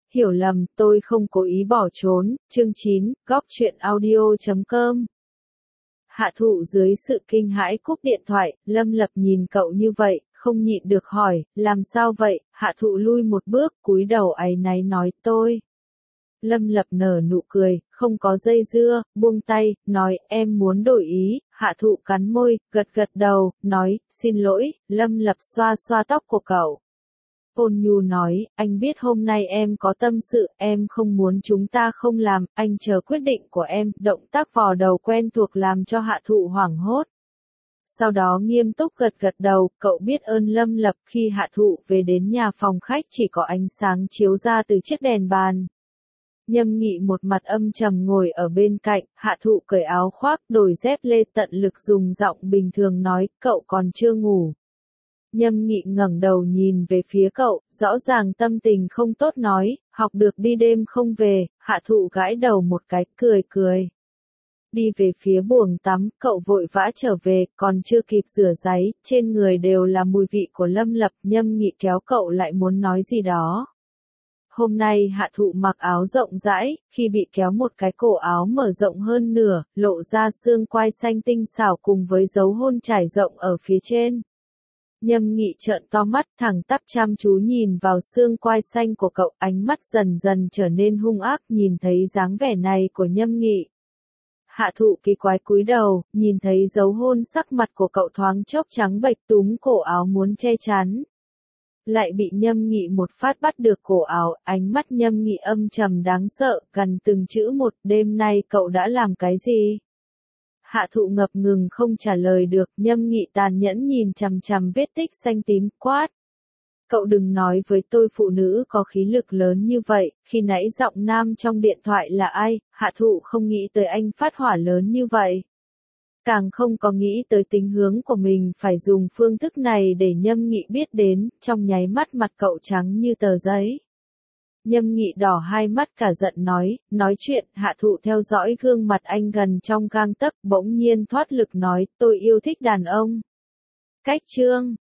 hiểu lầm, tôi không cố ý bỏ trốn. Chương 9, Góc truyện audio.com. Hạ Thụ dưới sự kinh hãi cúp điện thoại, Lâm Lập nhìn cậu như vậy, không nhịn được hỏi, làm sao vậy? Hạ Thụ lui một bước, cúi đầu áy náy nói, tôi. Lâm Lập nở nụ cười, không có dây dưa, buông tay, nói, em muốn đổi ý. Hạ Thụ cắn môi, gật gật đầu, nói, xin lỗi. Lâm Lập xoa xoa tóc của cậu. Ôn nhu nói, anh biết hôm nay em có tâm sự, em không muốn chúng ta không làm, anh chờ quyết định của em. Động tác vò đầu quen thuộc làm cho Hạ Thụ hoảng hốt. Sau đó nghiêm túc gật gật đầu, cậu biết ơn Lâm Lập. Khi Hạ Thụ về đến nhà phòng khách chỉ có ánh sáng chiếu ra từ chiếc đèn bàn. Nhâm Nghị một mặt âm trầm ngồi ở bên cạnh, Hạ Thụ cởi áo khoác, đổi dép lê, tận lực dùng giọng bình thường nói, cậu còn chưa ngủ. Nhâm Nghị ngẩng đầu nhìn về phía cậu, rõ ràng tâm tình không tốt nói, học được đi đêm không về. Hạ Thụ gãi đầu một cái, cười cười. Đi về phía buồng tắm, cậu vội vã trở về, còn chưa kịp rửa ráy, trên người đều là mùi vị của Lâm Lập. Nhâm Nghị kéo cậu lại muốn nói gì đó. Hôm nay Hạ Thụ mặc áo rộng rãi, khi bị kéo một cái cổ áo mở rộng hơn nửa, lộ ra xương quai xanh tinh xảo cùng với dấu hôn trải rộng ở phía trên. Nhâm Nghị trợn to mắt, thẳng tắp chăm chú nhìn vào xương quai xanh của cậu, ánh mắt dần dần trở nên hung ác. Nhìn thấy dáng vẻ này của Nhâm Nghị, Hạ Thụ kỳ quái cúi đầu, nhìn thấy dấu hôn, sắc mặt của cậu thoáng chốc trắng bệch, túm cổ áo muốn che chắn. Lại bị Nhâm Nghị một phát bắt được cổ áo, ánh mắt Nhâm Nghị âm trầm đáng sợ, gần từng chữ một, đêm nay cậu đã làm cái gì? Hạ Thụ ngập ngừng không trả lời được, Nhâm Nghị tàn nhẫn nhìn chằm chằm vết tích xanh tím, quát. Cậu đừng nói với tôi phụ nữ có khí lực lớn như vậy. Khi nãy giọng nam trong điện thoại là ai? Hạ Thụ không nghĩ tới anh phát hỏa lớn như vậy. Càng không có nghĩ tới tính hướng của mình phải dùng phương thức này để Nhâm Nghị biết đến. Trong nháy mắt mặt cậu trắng như tờ giấy. Nhâm Nghị đỏ hai mắt cả giận nói chuyện. Hạ Thụ theo dõi gương mặt anh gần trong gang tấc, bỗng nhiên thoát lực nói, tôi yêu thích đàn ông. Cách chương